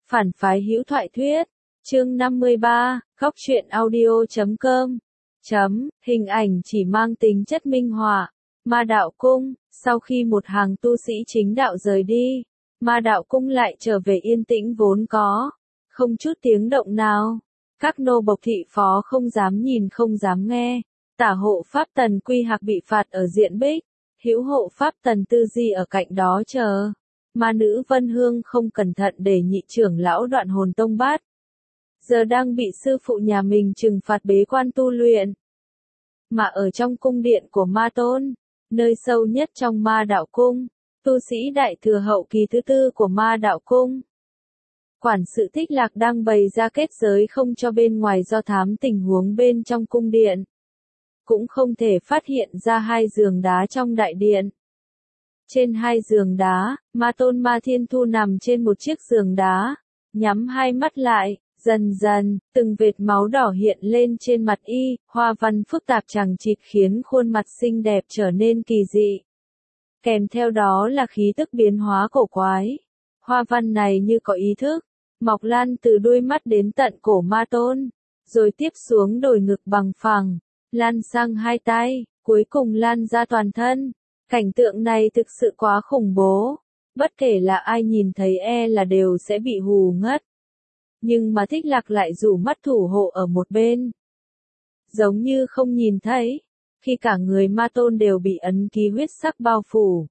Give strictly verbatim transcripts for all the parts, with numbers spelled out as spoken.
Phản phái hữu thoại thuyết, chương năm mươi ba, góc truyện audio chấm com. Chấm, hình ảnh chỉ mang tính chất minh họa. Ma đạo cung, sau khi một hàng tu sĩ chính đạo rời đi, ma đạo cung lại trở về yên tĩnh vốn có, không chút tiếng động nào. Các nô bộc thị phó không dám nhìn không dám nghe, tả hộ pháp Tần Quy Hạc bị phạt ở Diện Bích, hữu hộ pháp Tần Tư Di ở cạnh đó chờ. Ma nữ Vân Hương không cẩn thận để nhị trưởng lão Đoạn Hồn Tông bắt. Giờ đang bị sư phụ nhà mình trừng phạt bế quan tu luyện. Mà ở trong cung điện của Ma Tôn, nơi sâu nhất trong Ma Đạo Cung, tu sĩ đại thừa hậu kỳ thứ tư của Ma Đạo Cung. Quản sự Thích Lạc đang bày ra kết giới không cho bên ngoài do thám tình huống bên trong cung điện. Cũng không thể phát hiện ra hai giường đá trong đại điện. Trên hai giường đá, Ma Tôn Ma Thiên Thu nằm trên một chiếc giường đá, nhắm hai mắt lại, dần dần, từng vệt máu đỏ hiện lên trên mặt y, hoa văn phức tạp chằng chịt khiến khuôn mặt xinh đẹp trở nên kỳ dị. Kèm theo đó là khí tức biến hóa cổ quái. Hoa văn này như có ý thức, mọc lan từ đuôi mắt đến tận cổ Ma Tôn, rồi tiếp xuống đồi ngực bằng phẳng, lan sang hai tay, cuối cùng lan ra toàn thân. Cảnh tượng này thực sự quá khủng bố, bất kể là ai nhìn thấy e là đều sẽ bị hù ngất. Nhưng mà Thích Lạc lại rủ mắt thủ hộ ở một bên. Giống như không nhìn thấy, khi cả người Ma Tôn đều bị ấn ký huyết sắc bao phủ.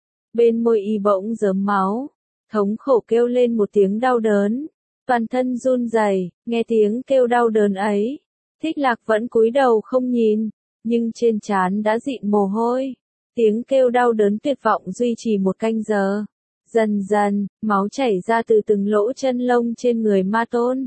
Bên môi y bỗng rớm máu, thống khổ kêu lên một tiếng đau đớn, toàn thân run rẩy, nghe tiếng kêu đau đớn ấy. Thích Lạc vẫn cúi đầu không nhìn, nhưng trên trán đã dịn mồ hôi. Tiếng kêu đau đớn tuyệt vọng duy trì một canh giờ. Dần dần, máu chảy ra từ từng lỗ chân lông trên người Ma Tôn.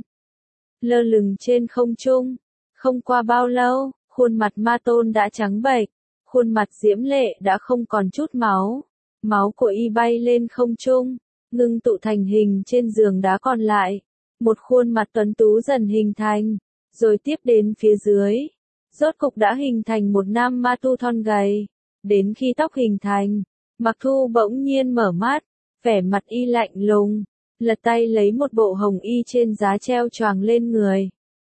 Lơ lửng trên không trung. Không qua bao lâu, khuôn mặt Ma Tôn đã trắng bệch. Khuôn mặt diễm lệ đã không còn chút máu. Máu của y bay lên không trung, ngưng tụ thành hình trên giường đá còn lại. Một khuôn mặt tuấn tú dần hình thành, rồi tiếp đến phía dưới. Rốt cục đã hình thành một nam ma tu thon gầy. Đến khi tóc hình thành, Mặc Thu bỗng nhiên mở mắt, vẻ mặt y lạnh lùng, lật tay lấy một bộ hồng y trên giá treo choàng lên người.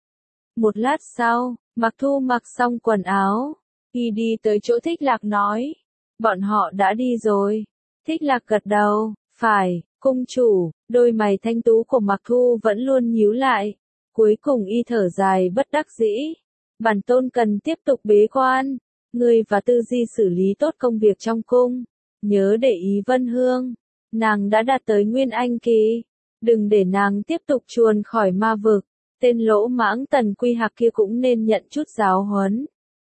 Một lát sau, Mặc Thu mặc xong quần áo, y đi tới chỗ Thích Lạc nói, bọn họ đã đi rồi. Thích Lạc gật đầu, phải, cung chủ. Đôi mày thanh tú của Mặc Thu vẫn luôn nhíu lại, cuối cùng y thở dài bất đắc dĩ. Bản tôn cần tiếp tục bế quan. Ngươi và Tư Di xử lý tốt công việc trong cung. Nhớ để ý Vân Hương. Nàng đã đạt tới Nguyên Anh kỳ. Đừng để nàng tiếp tục chuồn khỏi ma vực. Tên lỗ mãng Tần Quy Hạc kia cũng nên nhận chút giáo huấn.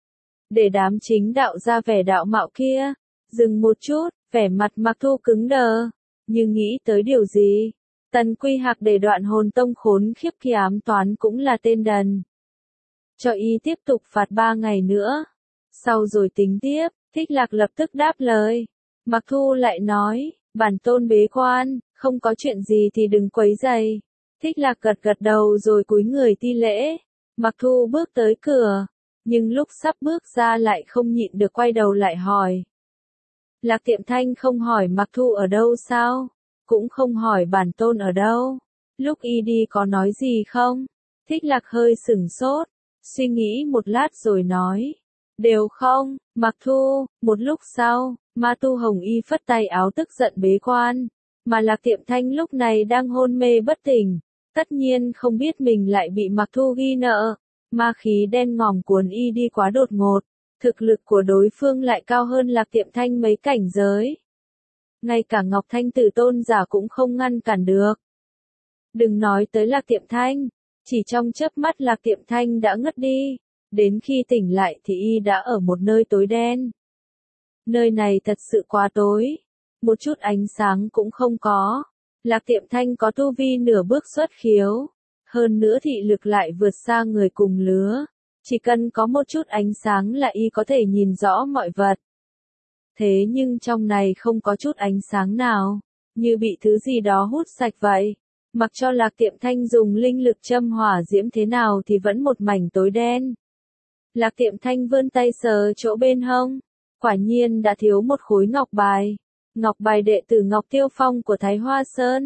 Để đám chính đạo ra vẻ đạo mạo kia. Dừng một chút, vẻ mặt Mặc Thu cứng đờ. Như nghĩ tới điều gì. Tần Quy Hạc để Đoạn Hồn Tông khốn khiếp khi ám toán cũng là tên đần. Cho y tiếp tục phạt ba ngày nữa. Sau rồi tính tiếp. Thích Lạc lập tức đáp lời. Mặc Thu lại nói, bản tôn bế quan, không có chuyện gì thì đừng quấy rầy. Thích Lạc gật gật đầu rồi cúi người thi lễ. Mặc Thu bước tới cửa, nhưng lúc sắp bước ra lại không nhịn được quay đầu lại hỏi. Lạc Tiệm Thanh không hỏi Mặc Thu ở đâu sao? Cũng không hỏi bản tôn ở đâu. Lúc y đi có nói gì không? Thích Lạc hơi sửng sốt, suy nghĩ một lát rồi nói. Đều không. Mặc Thu. Một lúc sau, Ma Tu Hồng Y phất tay áo tức giận bế quan. Mà Lạc Tiệm Thanh lúc này đang hôn mê bất tỉnh. Tất nhiên không biết mình lại bị Mặc Thu ghi nợ. Ma khí đen ngòm cuốn y đi quá đột ngột. Thực lực của đối phương lại cao hơn Lạc Tiệm Thanh mấy cảnh giới. Ngay cả Ngọc Thanh Tử tôn giả cũng không ngăn cản được. Đừng nói tới Lạc Tiệm Thanh. Chỉ trong chớp mắt Lạc Tiệm Thanh đã ngất đi. Đến khi tỉnh lại thì y đã ở một nơi tối đen. Nơi này thật sự quá tối. Một chút ánh sáng cũng không có. Lạc Tiệm Thanh có tu vi nửa bước xuất khiếu. Hơn nữa thị lực lại vượt xa người cùng lứa. Chỉ cần có một chút ánh sáng là y có thể nhìn rõ mọi vật. Thế nhưng trong này không có chút ánh sáng nào. Như bị thứ gì đó hút sạch vậy. Mặc cho Lạc Tiệm Thanh dùng linh lực châm hỏa diễm thế nào thì vẫn một mảnh tối đen. Lạc Tiệm Thanh vươn tay sờ chỗ bên hông. Quả nhiên đã thiếu một khối ngọc bài. Ngọc bài đệ tử Ngọc Tiêu Phong của Thái Hoa Sơn.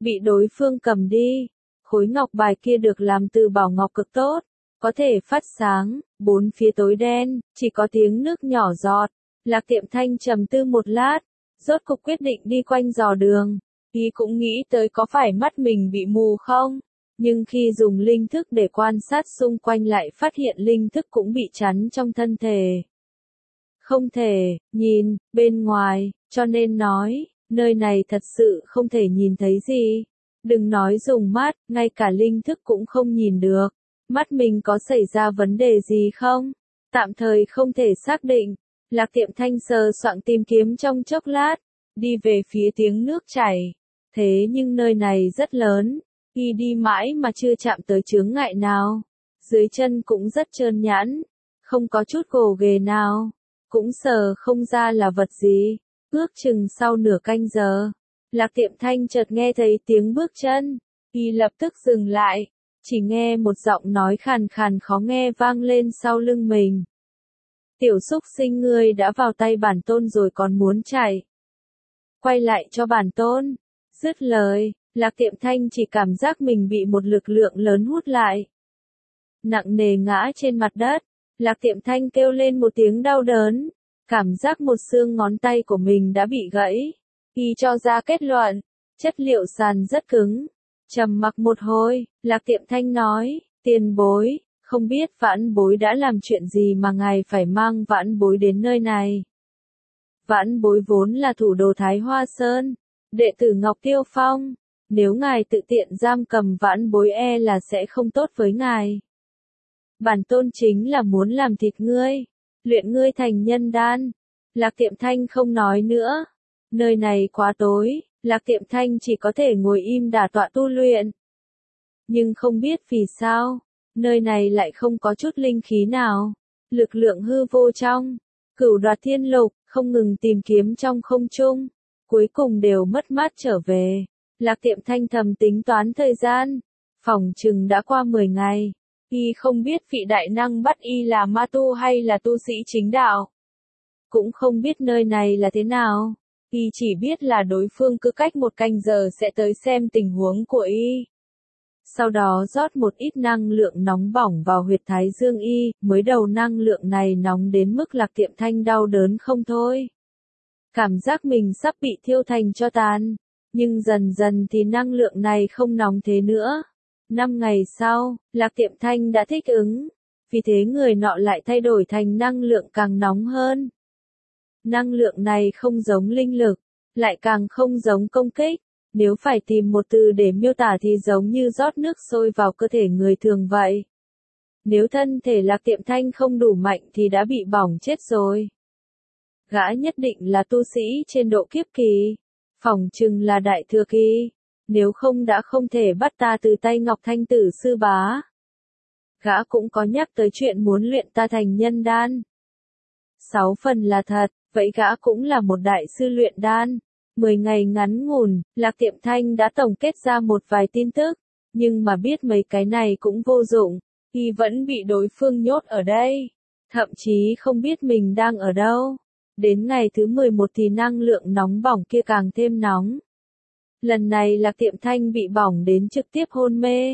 bị đối phương cầm đi. Khối ngọc bài kia được làm từ bảo ngọc cực tốt, có thể phát sáng, bốn phía tối đen, chỉ có tiếng nước nhỏ giọt. Lạc Tiệm Thanh trầm tư một lát, rốt cục quyết định đi quanh dò đường. Y cũng nghĩ tới có phải mắt mình bị mù không, nhưng khi dùng linh thức để quan sát xung quanh lại phát hiện linh thức cũng bị chắn trong thân thể. Không thể nhìn bên ngoài, cho nên nói, nơi này thật sự không thể nhìn thấy gì. Đừng nói dùng mắt, ngay cả linh thức cũng không nhìn được. Mắt mình có xảy ra vấn đề gì không? Tạm thời không thể xác định. Lạc Tiệm Thanh sờ soạng tìm kiếm trong chốc lát, đi về phía tiếng nước chảy. Thế nhưng nơi này rất lớn, y đi mãi mà chưa chạm tới chướng ngại nào. Dưới chân cũng rất trơn nhẵn, không có chút gồ ghề nào, cũng sờ không ra là vật gì. Ước chừng sau nửa canh giờ, Lạc Tiệm Thanh chợt nghe thấy tiếng bước chân, y lập tức dừng lại, chỉ nghe một giọng nói khàn khàn khó nghe vang lên sau lưng mình. Tiểu xúc sinh ngươi đã vào tay bản tôn rồi còn muốn chạy. Quay lại cho bản tôn. Dứt lời, Lạc Tiệm Thanh chỉ cảm giác mình bị một lực lượng lớn hút lại. Nặng nề ngã trên mặt đất, Lạc Tiệm Thanh kêu lên một tiếng đau đớn, cảm giác một xương ngón tay của mình đã bị gãy. Y cho ra kết luận, chất liệu sàn rất cứng. Trầm mặc một hồi, Lạc Tiệm Thanh nói, tiền bối, không biết Vãn Bối đã làm chuyện gì mà ngài phải mang Vãn Bối đến nơi này. Vãn Bối vốn là thủ đồ Thái Hoa Sơn, đệ tử Ngọc Tiêu Phong, nếu ngài tự tiện giam cầm Vãn Bối e là sẽ không tốt với ngài. Bản tôn chính là muốn làm thịt ngươi, luyện ngươi thành nhân đan. Lạc Tiệm Thanh không nói nữa. Nơi này quá tối, Lạc Tiệm Thanh chỉ có thể ngồi im đả tọa tu luyện. Nhưng không biết vì sao, nơi này lại không có chút linh khí nào. Lực lượng hư vô trong, Cửu Đoạt Thiên Lục, không ngừng tìm kiếm trong không trung, cuối cùng đều mất mát trở về. Lạc Tiệm Thanh thầm tính toán thời gian, phỏng chừng đã qua mười ngày. Y không biết vị đại năng bắt y là ma tu hay là tu sĩ chính đạo. Cũng không biết nơi này là thế nào. Y chỉ biết là đối phương cứ cách một canh giờ sẽ tới xem tình huống của y. Sau đó rót một ít năng lượng nóng bỏng vào huyệt thái dương y, mới đầu năng lượng này nóng đến mức Lạc Tiệm Thanh đau đớn không thôi. Cảm giác mình sắp bị thiêu thành tro tàn, nhưng dần dần thì năng lượng này không nóng thế nữa. Năm ngày sau, Lạc Tiệm Thanh đã thích ứng, vì thế người nọ lại thay đổi thành năng lượng càng nóng hơn. Năng lượng này không giống linh lực, lại càng không giống công kích. Nếu phải tìm một từ để miêu tả thì giống như rót nước sôi vào cơ thể người thường vậy. Nếu thân thể Lạc Tiệm Thanh không đủ mạnh thì đã bị bỏng chết rồi. Gã nhất định là tu sĩ trên độ kiếp kỳ, phỏng chừng là đại thừa kỳ, nếu không đã không thể bắt ta từ tay Ngọc Thanh Tử sư bá. Gã cũng có nhắc tới chuyện muốn luyện ta thành nhân đan. Sáu phần là thật, vậy gã cũng là một đại sư luyện đan. Mười ngày ngắn ngủn, Lạc Tiệm Thanh đã tổng kết ra một vài tin tức, nhưng mà biết mấy cái này cũng vô dụng, y vẫn bị đối phương nhốt ở đây, thậm chí không biết mình đang ở đâu. Đến ngày thứ mười một thì năng lượng nóng bỏng kia càng thêm nóng. Lần này Lạc Tiệm Thanh bị bỏng đến trực tiếp hôn mê.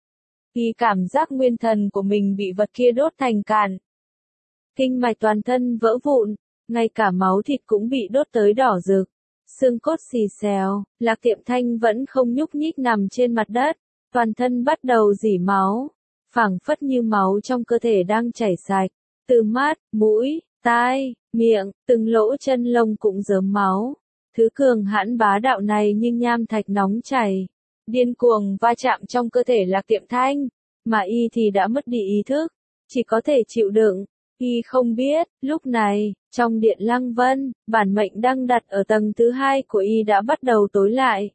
Y cảm giác nguyên thần của mình bị vật kia đốt thành cạn. Kinh mạch toàn thân vỡ vụn, ngay cả máu thịt cũng bị đốt tới đỏ rực. Xương cốt xì xèo, Lạc Tiệm Thanh vẫn không nhúc nhích nằm trên mặt đất, toàn thân bắt đầu rỉ máu, phảng phất như máu trong cơ thể đang chảy sạch, từ mắt, mũi, tai, miệng, từng lỗ chân lông cũng rớm máu. Thứ cường hãn bá đạo này như nham thạch nóng chảy, điên cuồng va chạm trong cơ thể Lạc Tiệm Thanh, mà y thì đã mất đi ý thức, chỉ có thể chịu đựng. Y không biết, lúc này, trong điện Lăng Vân, bản mệnh đang đặt ở tầng thứ hai của y đã bắt đầu tối lại.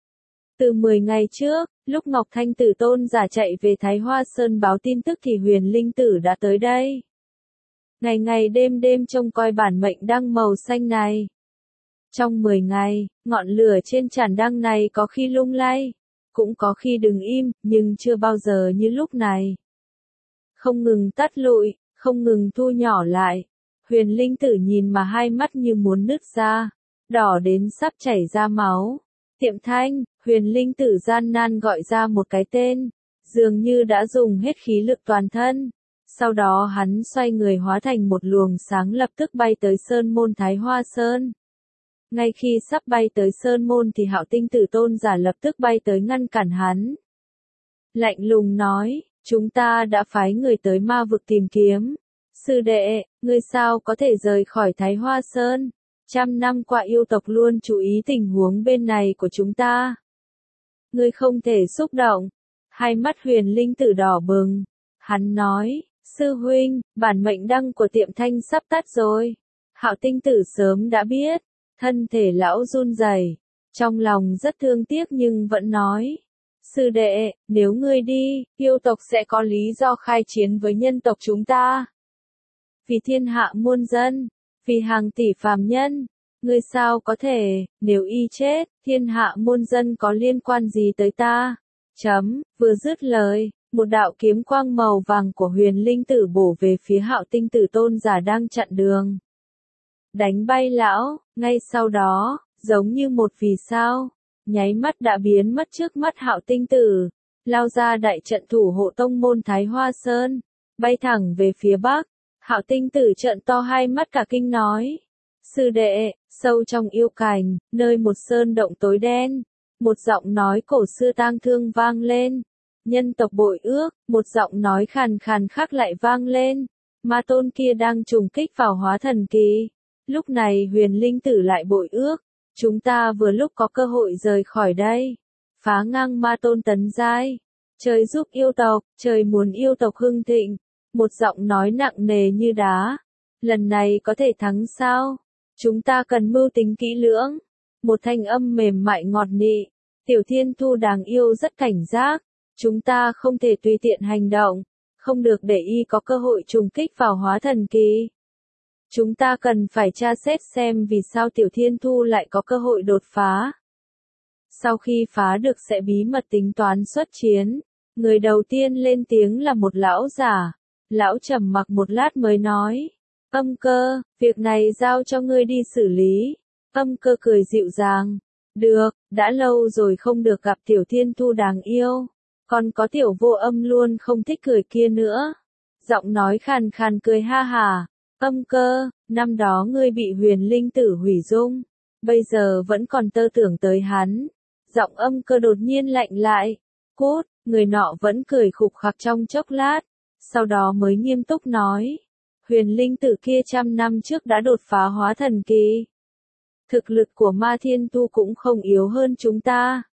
Từ mười ngày trước, lúc Ngọc Thanh Tử tôn giả chạy về Thái Hoa Sơn báo tin tức thì Huyền Linh Tử đã tới đây. Ngày ngày đêm đêm trông coi bản mệnh đăng màu xanh này. Trong mười ngày, ngọn lửa trên chản đăng này có khi lung lay, cũng có khi đứng im, nhưng chưa bao giờ như lúc này. Không ngừng tắt lụi, không ngừng thu nhỏ lại. Huyền Linh Tử nhìn mà hai mắt như muốn nứt ra, đỏ đến sắp chảy ra máu. Tiệm Thanh, Huyền linh tử gian nan gọi ra một cái tên, dường như đã dùng hết khí lực toàn thân. Sau đó hắn xoay người hóa thành một luồng sáng lập tức bay tới sơn môn Thái Hoa Sơn. Ngay khi sắp bay tới sơn môn thì Hạo Tinh Tử Tôn giả lập tức bay tới ngăn cản hắn. Lạnh lùng nói, chúng ta đã phái người tới ma vực tìm kiếm. Sư đệ, ngươi sao có thể rời khỏi Thái Hoa Sơn? Trăm năm qua yêu tộc luôn chú ý tình huống bên này của chúng ta. Ngươi không thể xúc động. Hai mắt huyền linh tử đỏ bừng. Hắn nói, sư huynh, bản mệnh đăng của tiệm thanh sắp tắt rồi. Hạo Tinh Tử sớm đã biết. Thân thể lão run rẩy, trong lòng rất thương tiếc nhưng vẫn nói. Sư đệ, nếu ngươi đi, yêu tộc sẽ có lý do khai chiến với nhân tộc chúng ta. Vì thiên hạ muôn dân, vì hàng tỷ phàm nhân, ngươi sao có thể, nếu y chết, thiên hạ muôn dân có liên quan gì tới ta? Chấm, vừa dứt lời, một đạo kiếm quang màu vàng của huyền linh tử bổ về phía Hạo Tinh Tử Tôn giả đang chặn đường. Đánh bay lão, ngay sau đó, giống như một vì sao, nháy mắt đã biến mất trước mắt Hạo Tinh Tử, lao ra đại trận thủ hộ tông môn Thái Hoa Sơn, bay thẳng về phía bắc. Hạo Tinh Tử trợn to hai mắt cả kinh nói, sư đệ, sâu trong yêu cảnh, nơi một sơn động tối đen, một giọng nói cổ xưa tang thương vang lên. Nhân tộc bội ước, một giọng nói khàn khàn khác lại vang lên. Ma tôn kia đang trùng kích vào hóa thần kỳ. Lúc này huyền linh tử lại bội ước. Chúng ta vừa lúc có cơ hội rời khỏi đây. Phá ngang ma tôn tấn giai. Trời giúp yêu tộc, trời muốn yêu tộc hưng thịnh. Một giọng nói nặng nề như đá. Lần này có thể thắng sao? Chúng ta cần mưu tính kỹ lưỡng. Một thanh âm mềm mại ngọt nị. Tiểu Thiên Thu đáng yêu rất cảnh giác. Chúng ta không thể tùy tiện hành động. Không được để y có cơ hội trùng kích vào hóa thần kỳ. Chúng ta cần phải tra xét xem vì sao Tiểu Thiên Thu lại có cơ hội đột phá. Sau khi phá được sẽ bí mật tính toán xuất chiến. Người đầu tiên lên tiếng là một lão giả. Lão trầm mặc một lát mới nói. Âm Cơ, việc này giao cho ngươi đi xử lý. Âm Cơ cười dịu dàng. Được, đã lâu rồi không được gặp Tiểu Thiên Thu đáng yêu. Còn có Tiểu Vô Âm luôn không thích cười kia nữa. Giọng nói khàn khàn cười ha hà. Âm Cơ, năm đó ngươi bị huyền linh tử hủy dung. Bây giờ vẫn còn tơ tưởng tới hắn. Giọng Âm Cơ đột nhiên lạnh lại. Cút, người nọ vẫn cười khục khặc trong chốc lát. Sau đó mới nghiêm túc nói. Huyền linh tử kia trăm năm trước đã đột phá hóa thần kỳ. Thực lực của Ma Thiên Tu cũng không yếu hơn chúng ta.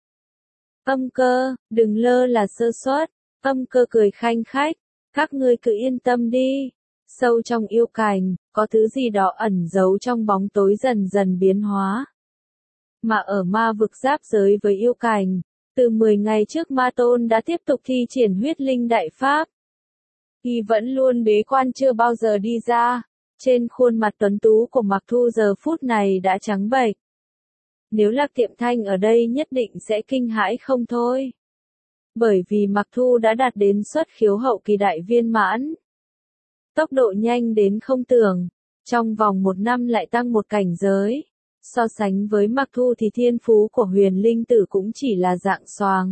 Âm Cơ, đừng lơ là sơ suất. Âm Cơ cười khanh khách. Các ngươi cứ yên tâm đi. Sâu trong yêu cảnh, có thứ gì đó ẩn giấu trong bóng tối dần dần biến hóa. Mà ở ma vực giáp giới với yêu cảnh, từ mười ngày trước Ma Tôn đã tiếp tục thi triển huyết linh đại pháp. Y vẫn luôn bế quan chưa bao giờ đi ra. Trên khuôn mặt tuấn tú của Mặc Thu giờ phút này đã trắng bệch. Nếu Lạc Tiệm Thanh ở đây nhất định sẽ kinh hãi không thôi. Bởi vì Mặc Thu đã đạt đến xuất khiếu hậu kỳ đại viên mãn. Tốc độ nhanh đến không tưởng. Trong vòng một năm lại tăng một cảnh giới. So sánh với Mặc Thu thì thiên phú của huyền linh tử cũng chỉ là dạng xoàng.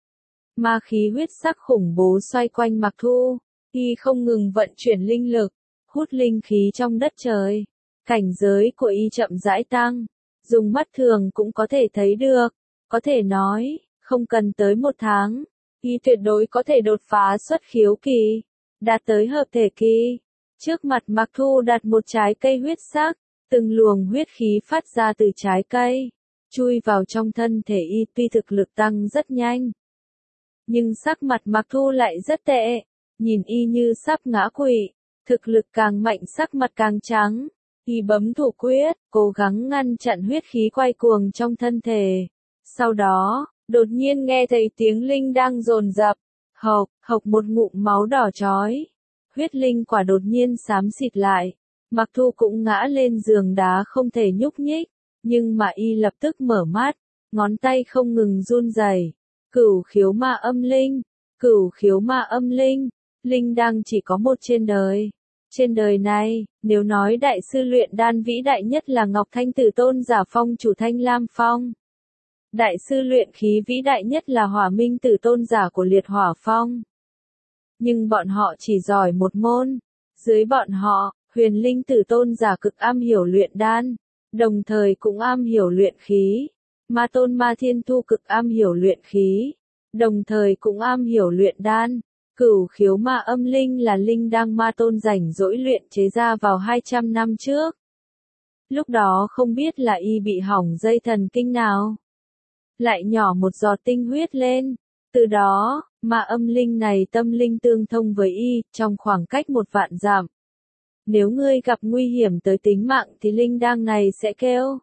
Ma khí huyết sắc khủng bố xoay quanh Mặc Thu. Y không ngừng vận chuyển linh lực. Hút linh khí trong đất trời. Cảnh giới của y chậm rãi tăng. Dùng mắt thường cũng có thể thấy được. Có thể nói, không cần tới một tháng. Y tuyệt đối có thể đột phá xuất khiếu kỳ. Đạt tới hợp thể kỳ. Trước mặt Mặc Thu đặt một trái cây huyết sắc. Từng luồng huyết khí phát ra từ trái cây. Chui vào trong thân thể y tuy thực lực tăng rất nhanh. Nhưng sắc mặt Mặc Thu lại rất tệ. Nhìn y như sắp ngã quỵ. Thực lực càng mạnh sắc mặt càng trắng. Y bấm thủ quyết, cố gắng ngăn chặn huyết khí quay cuồng trong thân thể. Sau đó, đột nhiên nghe thấy tiếng linh đang dồn dập. Hộc, hộc một ngụm máu đỏ chói. Huyết linh quả đột nhiên xám xịt lại. Mặc Thu cũng ngã lên giường đá không thể nhúc nhích. Nhưng mà y lập tức mở mắt. Ngón tay không ngừng run rẩy. Cửu khiếu ma âm linh. Cửu khiếu ma âm linh. Linh đang chỉ có một trên đời. Trên đời này, nếu nói đại sư luyện đan vĩ đại nhất là Ngọc Thanh Tử Tôn giả phong chủ Thanh Lam Phong. Đại sư luyện khí vĩ đại nhất là Hỏa Minh Tử tôn giả của Liệt Hỏa Phong. Nhưng bọn họ chỉ giỏi một môn. Dưới bọn họ, Huyền Linh Tử tôn giả cực am hiểu luyện đan, đồng thời cũng am hiểu luyện khí. Ma tôn Ma Thiên Thu cực am hiểu luyện khí, đồng thời cũng am hiểu luyện đan. Cửu khiếu ma âm linh là linh đăng ma tôn rảnh rỗi luyện chế ra vào hai trăm năm trước. Lúc đó không biết là y bị hỏng dây thần kinh nào. Lại nhỏ một giọt tinh huyết lên. Từ đó, ma âm linh này tâm linh tương thông với y, trong khoảng cách một vạn dặm. Nếu ngươi gặp nguy hiểm tới tính mạng thì linh đăng này sẽ kêu.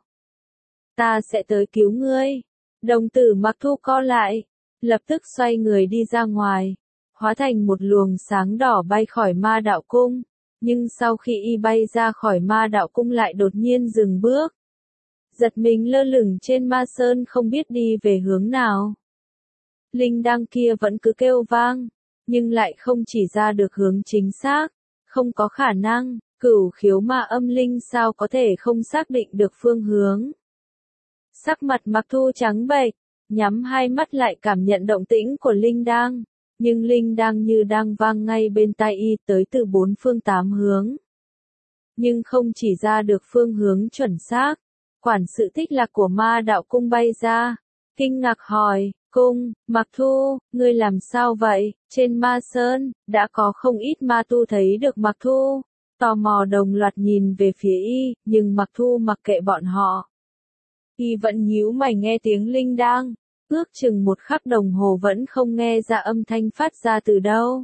Ta sẽ tới cứu ngươi. Đồng tử Mặc Thu co lại, lập tức xoay người đi ra ngoài, hóa thành một luồng sáng đỏ bay khỏi ma đạo cung. Nhưng sau khi y bay ra khỏi ma đạo cung lại đột nhiên dừng bước. Giật mình lơ lửng trên ma sơn không biết đi về hướng nào. Linh đăng kia vẫn cứ kêu vang, nhưng lại không chỉ ra được hướng chính xác. Không có khả năng, cửu khiếu ma âm linh sao có thể không xác định được phương hướng. Sắc mặt Mặc Thu trắng bệch, nhắm hai mắt lại cảm nhận động tĩnh của linh đăng. Nhưng linh đăng như đang vang ngay bên tai y tới từ bốn phương tám hướng. Nhưng không chỉ ra được phương hướng chuẩn xác. Quản sự Thích Lạc của ma đạo cung bay ra, kinh ngạc hỏi, cung, Mặc Thu, ngươi làm sao vậy? Trên ma sơn, đã có không ít ma tu thấy được Mặc Thu, tò mò đồng loạt nhìn về phía y, nhưng Mặc Thu mặc kệ bọn họ. Y vẫn nhíu mày nghe tiếng linh đăng, ước chừng một khắc đồng hồ vẫn không nghe ra âm thanh phát ra từ đâu.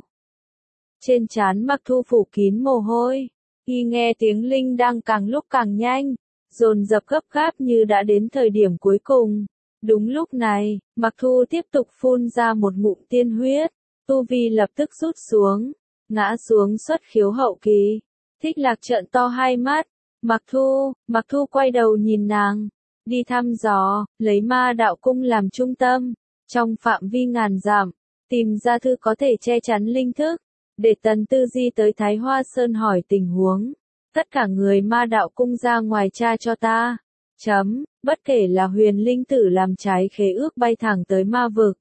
Trên trán Mặc Thu phủ kín mồ hôi, y nghe tiếng linh đăng càng lúc càng nhanh, dồn dập gấp gáp như đã đến thời điểm cuối cùng. Đúng lúc này, Mặc Thu tiếp tục phun ra một ngụm tiên huyết, tu vi lập tức rút xuống, ngã xuống xuất khiếu hậu kỳ. Thích Lạc trợn to hai mắt, Mặc Thu, Mặc Thu quay đầu nhìn nàng, đi thăm dò, lấy ma đạo cung làm trung tâm, trong phạm vi ngàn dặm, tìm ra thứ có thể che chắn linh thức, để Tần Tư Di tới Thái Hoa Sơn hỏi tình huống. Tất cả người ma đạo cung ra ngoài tra cho ta. Chấm, bất kể là Huyền Linh Tử làm trái khế ước bay thẳng tới ma vực.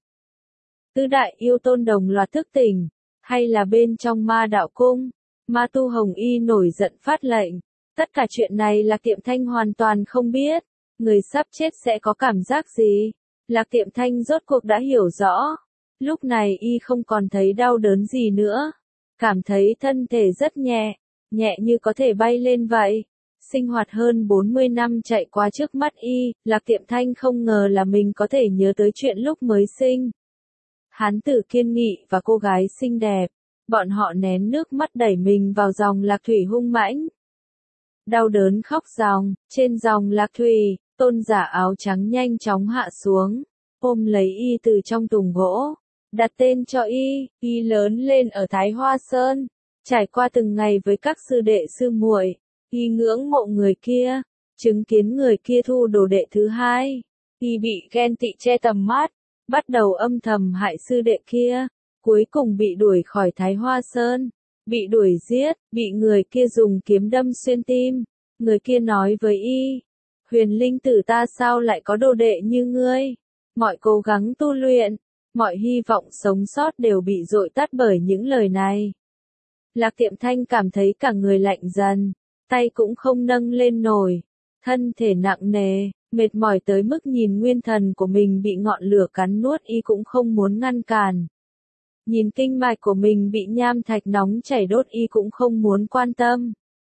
Tứ đại yêu tôn đồng loạt thức tỉnh, hay là bên trong ma đạo cung. Ma tu Hồng Y nổi giận phát lệnh. Tất cả chuyện này Lạc Tiệm Thanh hoàn toàn không biết. Người sắp chết sẽ có cảm giác gì? Lạc Tiệm Thanh rốt cuộc đã hiểu rõ. Lúc này y không còn thấy đau đớn gì nữa. Cảm thấy thân thể rất nhẹ. Nhẹ như có thể bay lên vậy. Sinh hoạt hơn bốn mươi năm chạy qua trước mắt y, Lạc Tiệm Thanh không ngờ là mình có thể nhớ tới chuyện lúc mới sinh. Hán tử kiên nghị và cô gái xinh đẹp, bọn họ nén nước mắt đẩy mình vào dòng lạc thủy hung mãnh. Đau đớn khóc ròng, trên dòng lạc thủy, tôn giả áo trắng nhanh chóng hạ xuống, ôm lấy y từ trong thùng gỗ, đặt tên cho y, y lớn lên ở Thái Hoa Sơn. Trải qua từng ngày với các sư đệ sư muội, y ngưỡng mộ người kia, chứng kiến người kia thu đồ đệ thứ hai, y bị ghen tị che tầm mắt, bắt đầu âm thầm hại sư đệ kia, cuối cùng bị đuổi khỏi Thái Hoa Sơn, bị đuổi giết, bị người kia dùng kiếm đâm xuyên tim. Người kia nói với y, Huyền Linh Tử ta sao lại có đồ đệ như ngươi? Mọi cố gắng tu luyện, mọi hy vọng sống sót đều bị dội tắt bởi những lời này. Lạc Tiệm Thanh cảm thấy cả người lạnh dần, tay cũng không nâng lên nổi, thân thể nặng nề, mệt mỏi tới mức nhìn nguyên thần của mình bị ngọn lửa cắn nuốt y cũng không muốn ngăn cản. Nhìn kinh mạch của mình bị nham thạch nóng chảy đốt y cũng không muốn quan tâm.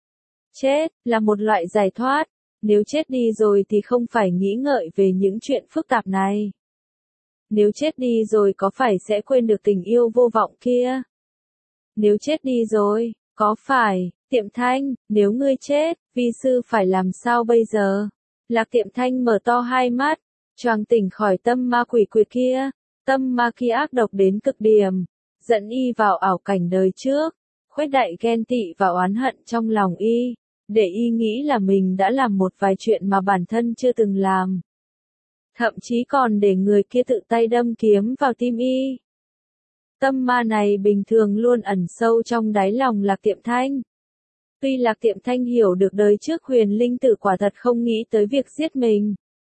Chết, là một loại giải thoát, nếu chết đi rồi thì không phải nghĩ ngợi về những chuyện phức tạp này. Nếu chết đi rồi có phải sẽ quên được tình yêu vô vọng kia? Nếu chết đi rồi, có phải, Tiệm Thanh, nếu ngươi chết, vi sư phải làm sao bây giờ? Lạc Tiệm Thanh mở to hai mắt, choàng tỉnh khỏi tâm ma quỷ quỷ kia, tâm ma kia ác độc đến cực điểm, dẫn y vào ảo cảnh đời trước, khuếch đại ghen tị và oán hận trong lòng y, để y nghĩ là mình đã làm một vài chuyện mà bản thân chưa từng làm. Thậm chí còn để người kia tự tay đâm kiếm vào tim y. Tâm ma này bình thường luôn ẩn sâu trong đáy lòng Lạc Tiệm Thanh. Tuy Lạc Tiệm Thanh hiểu được đời trước Huyền Linh Tử quả thật không nghĩ tới việc giết mình.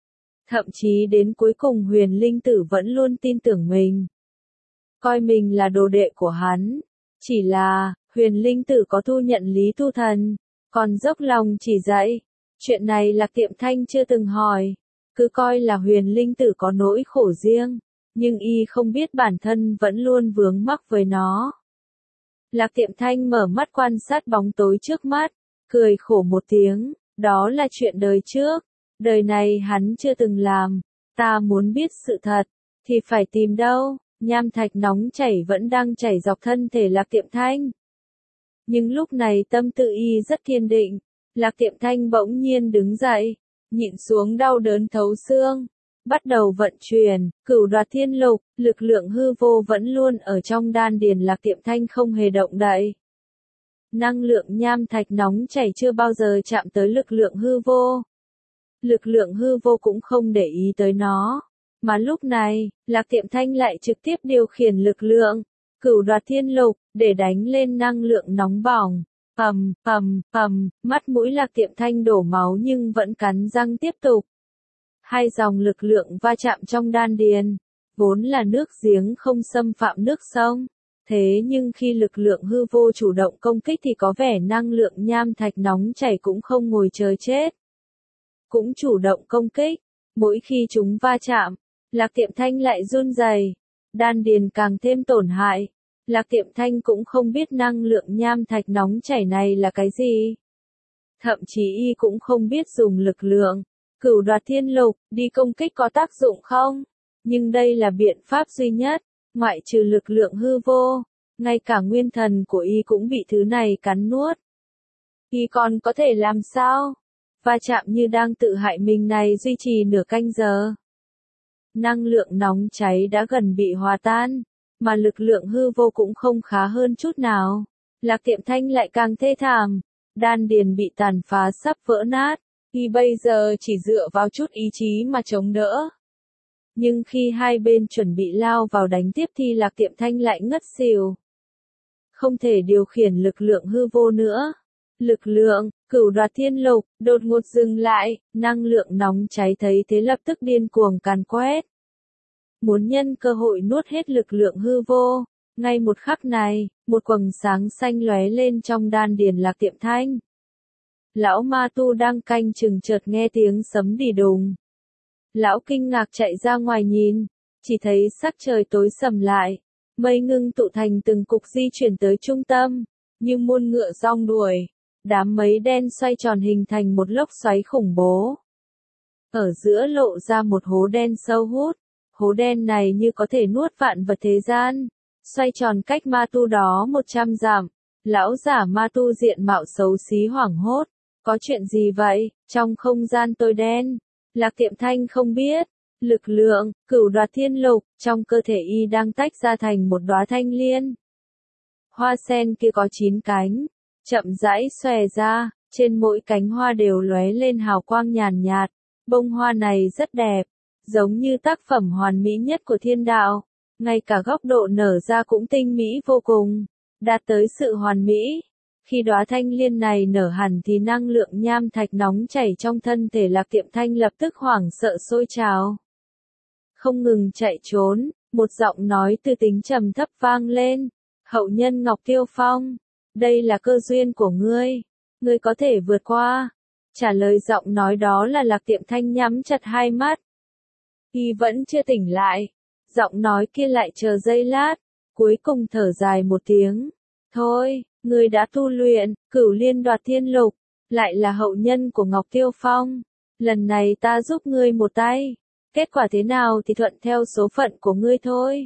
Thậm chí đến cuối cùng Huyền Linh Tử vẫn luôn tin tưởng mình. Coi mình là đồ đệ của hắn. Chỉ là, Huyền Linh Tử có thu nhận Lý Tu Thần, còn dốc lòng chỉ dạy. Chuyện này Lạc Tiệm Thanh chưa từng hỏi. Cứ coi là Huyền Linh Tử có nỗi khổ riêng. Nhưng y không biết bản thân vẫn luôn vướng mắc với nó. Lạc Tiệm Thanh mở mắt quan sát bóng tối trước mắt, cười khổ một tiếng, đó là chuyện đời trước, đời này hắn chưa từng làm, ta muốn biết sự thật, thì phải tìm đâu, nham thạch nóng chảy vẫn đang chảy dọc thân thể Lạc Tiệm Thanh. Nhưng lúc này tâm tự y rất kiên định, Lạc Tiệm Thanh bỗng nhiên đứng dậy, nhịn xuống đau đớn thấu xương. Bắt đầu vận chuyển, cửu đoạt thiên lục, lực lượng hư vô vẫn luôn ở trong đan điền Lạc Tiệm Thanh không hề động đậy. Năng lượng nham thạch nóng chảy chưa bao giờ chạm tới lực lượng hư vô. Lực lượng hư vô cũng không để ý tới nó. Mà lúc này, Lạc Tiệm Thanh lại trực tiếp điều khiển lực lượng, cửu đoạt thiên lục, để đánh lên năng lượng nóng bỏng. Pầm, pầm, pầm, mắt mũi Lạc Tiệm Thanh đổ máu nhưng vẫn cắn răng tiếp tục. Hai dòng lực lượng va chạm trong đan điền, vốn là nước giếng không xâm phạm nước sông. Thế nhưng khi lực lượng hư vô chủ động công kích thì có vẻ năng lượng nham thạch nóng chảy cũng không ngồi chờ chết. Cũng chủ động công kích, mỗi khi chúng va chạm, Lạc Tiệm Thanh lại run rẩy, đan điền càng thêm tổn hại. Lạc Tiệm Thanh cũng không biết năng lượng nham thạch nóng chảy này là cái gì. Thậm chí y cũng không biết dùng lực lượng cửu đoạt thiên lục đi công kích có tác dụng không. Nhưng đây là biện pháp duy nhất, ngoại trừ lực lượng hư vô, ngay cả nguyên thần của y cũng bị thứ này cắn nuốt. Y còn có thể làm sao? Va chạm như đang tự hại mình này duy trì nửa canh giờ. Năng lượng nóng cháy đã gần bị hòa tan, mà lực lượng hư vô cũng không khá hơn chút nào. Lạc Tiệm Thanh lại càng thê thảm, đan điền bị tàn phá sắp vỡ nát, y bây giờ chỉ dựa vào chút ý chí mà chống đỡ. Nhưng khi hai bên chuẩn bị lao vào đánh tiếp thì Lạc Tiệm Thanh lại ngất xỉu. Không thể điều khiển lực lượng hư vô nữa. Lực lượng, cửu đoạt thiên lục, đột ngột dừng lại, năng lượng nóng cháy thấy thế lập tức điên cuồng càn quét. Muốn nhân cơ hội nuốt hết lực lượng hư vô, ngay một khắc này, một quầng sáng xanh lóe lên trong đan điền Lạc Tiệm Thanh. Lão ma tu đang canh chừng chợt nghe tiếng sấm đì đùng. Lão kinh ngạc chạy ra ngoài nhìn, chỉ thấy sắc trời tối sầm lại, mây ngưng tụ thành từng cục di chuyển tới trung tâm, như muôn ngựa rong đuổi, đám mây đen xoay tròn hình thành một lốc xoáy khủng bố. Ở giữa lộ ra một hố đen sâu hút, hố đen này như có thể nuốt vạn vật thế gian, xoay tròn cách ma tu đó một trăm dặm. Lão giả ma tu diện mạo xấu xí hoảng hốt, có chuyện gì vậy, trong không gian tối đen? Lạc Tiệm Thanh không biết, lực lượng, cửu đoạt thiên lục, trong cơ thể y đang tách ra thành một đóa thanh liên. Hoa sen kia có chín cánh, chậm rãi xòe ra, trên mỗi cánh hoa đều lóe lên hào quang nhàn nhạt, bông hoa này rất đẹp, giống như tác phẩm hoàn mỹ nhất của thiên đạo, ngay cả góc độ nở ra cũng tinh mỹ vô cùng, đạt tới sự hoàn mỹ. Khi đóa thanh liên này nở hẳn thì năng lượng nham thạch nóng chảy trong thân thể Lạc Tiệm Thanh lập tức hoảng sợ sôi trào. Không ngừng chạy trốn, một giọng nói từ tính trầm thấp vang lên. Hậu nhân Ngọc Tiêu Phong, đây là cơ duyên của ngươi, ngươi có thể vượt qua. Trả lời giọng nói đó là Lạc Tiệm Thanh nhắm chặt hai mắt. Y vẫn chưa tỉnh lại, giọng nói kia lại chờ giây lát, cuối cùng thở dài một tiếng. Thôi, ngươi đã tu luyện, cửu liên đoạt thiên lục, lại là hậu nhân của Ngọc Tiêu Phong. Lần này ta giúp ngươi một tay, kết quả thế nào thì thuận theo số phận của ngươi thôi.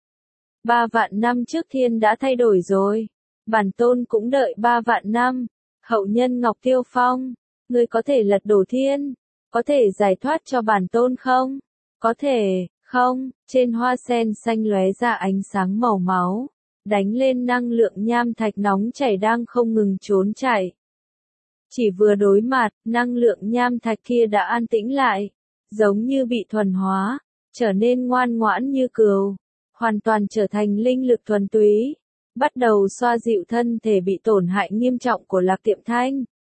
Ba vạn năm trước thiên đã thay đổi rồi, bản tôn cũng đợi ba vạn năm. Hậu nhân Ngọc Tiêu Phong, ngươi có thể lật đổ thiên, có thể giải thoát cho bản tôn không? Có thể, không, trên hoa sen xanh lóe ra ánh sáng màu máu, đánh lên năng lượng nham thạch nóng chảy đang không ngừng trốn chạy. Chỉ vừa đối mặt, năng lượng nham thạch kia đã an tĩnh lại, giống như bị thuần hóa, trở nên ngoan ngoãn như cừu, hoàn toàn trở thành linh lực thuần túy, bắt đầu xoa dịu thân thể bị tổn hại nghiêm trọng của Lạc Tiệm Thanh.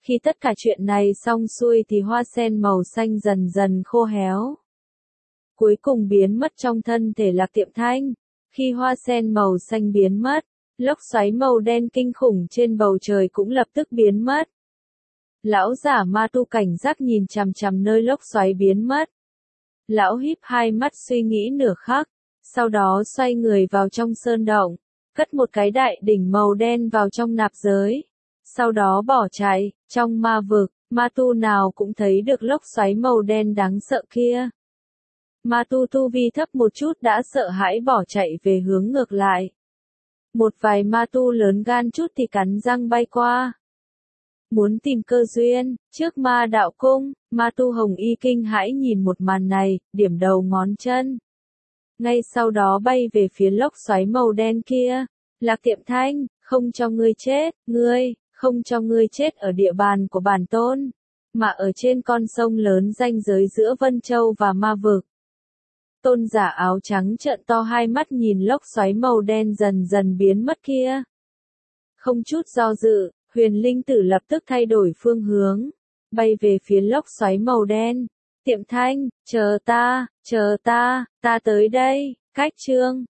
Khi tất cả chuyện này xong xuôi thì hoa sen màu xanh dần dần khô héo. Cuối cùng biến mất trong thân thể Lạc Tiệm Thanh. Khi hoa sen màu xanh biến mất, lốc xoáy màu đen kinh khủng trên bầu trời cũng lập tức biến mất. Lão giả ma tu cảnh giác nhìn chằm chằm nơi lốc xoáy biến mất. Lão híp hai mắt suy nghĩ nửa khắc, sau đó xoay người vào trong sơn động, cất một cái đại đỉnh màu đen vào trong nạp giới. Sau đó bỏ chạy, trong ma vực, ma tu nào cũng thấy được lốc xoáy màu đen đáng sợ kia. Ma tu tu vi thấp một chút đã sợ hãi bỏ chạy về hướng ngược lại. Một vài ma tu lớn gan chút thì cắn răng bay qua. Muốn tìm cơ duyên, trước ma đạo cung, ma tu hồng y kinh hãi nhìn một màn này, điểm đầu ngón chân. Ngay sau đó bay về phía lốc xoáy màu đen kia. Lạc Tiệm Thanh, không cho ngươi chết, ngươi, không cho ngươi chết ở địa bàn của bản tôn, mà ở trên con sông lớn ranh giới giữa Vân Châu và ma vực. Tôn giả áo trắng trợn to hai mắt nhìn lốc xoáy màu đen dần dần biến mất kia. Không chút do dự, huyền linh tử lập tức thay đổi phương hướng, bay về phía lốc xoáy màu đen. Tiệm Thanh, chờ ta, chờ ta, ta tới đây, cách chương.